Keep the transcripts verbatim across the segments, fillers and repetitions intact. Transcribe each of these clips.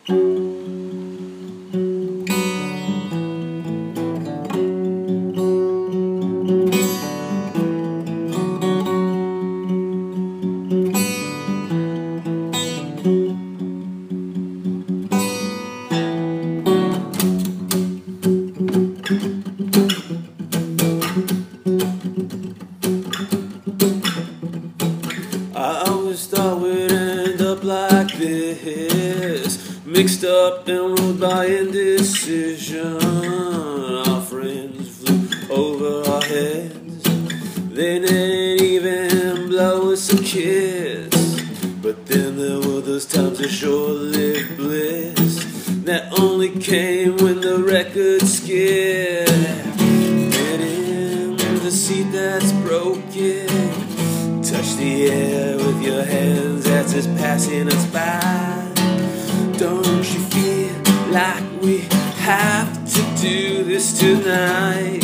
I always thought we'd end up like this, mixed up and ruled by indecision. Our friends flew over our heads, they didn't even blow us a kiss. But then there were those times of short-lived bliss that only came when the record skipped. And in the seat that's broken, touch the air with your hands as it's passing us by. Don't you feel like we have to do this tonight?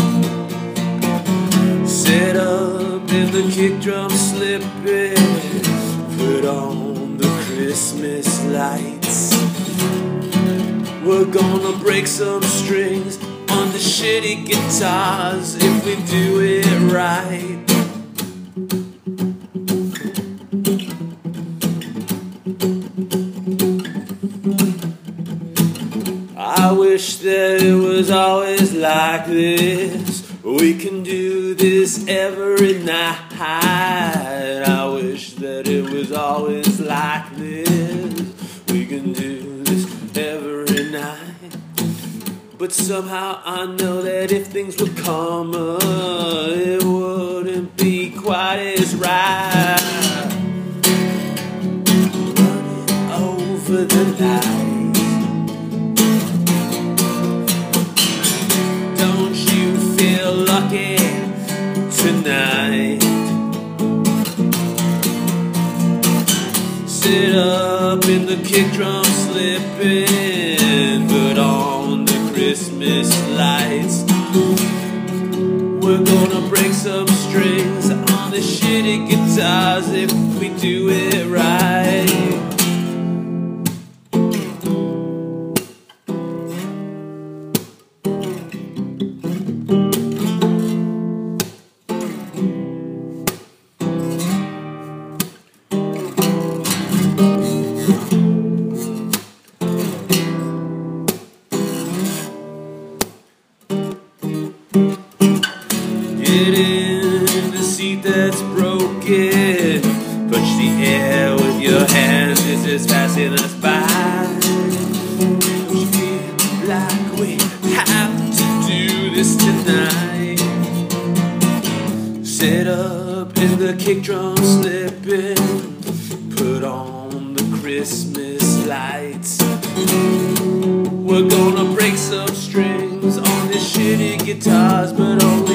Set up in the kick drum slipping, put on the Christmas lights. We're gonna break some strings on the shitty guitars if we do it right. I wish that it was always like this. We can do this every night. I wish that it was always like this. We can do this every night. But somehow I know that if things were calmer, it wouldn't be quite as right. Running over the light. Lucky tonight. Sit up in the kick drum slipping, put on the Christmas lights. We're gonna break some strings on the shitty guitars if we do it right. Get in the seat that's broken, touch the air with your hands as it's passing us by. Don't you feel like we have to do this tonight? Set up in the kick drum slipping, put on the Christmas lights. We're gonna break some strings on these shitty guitars, but only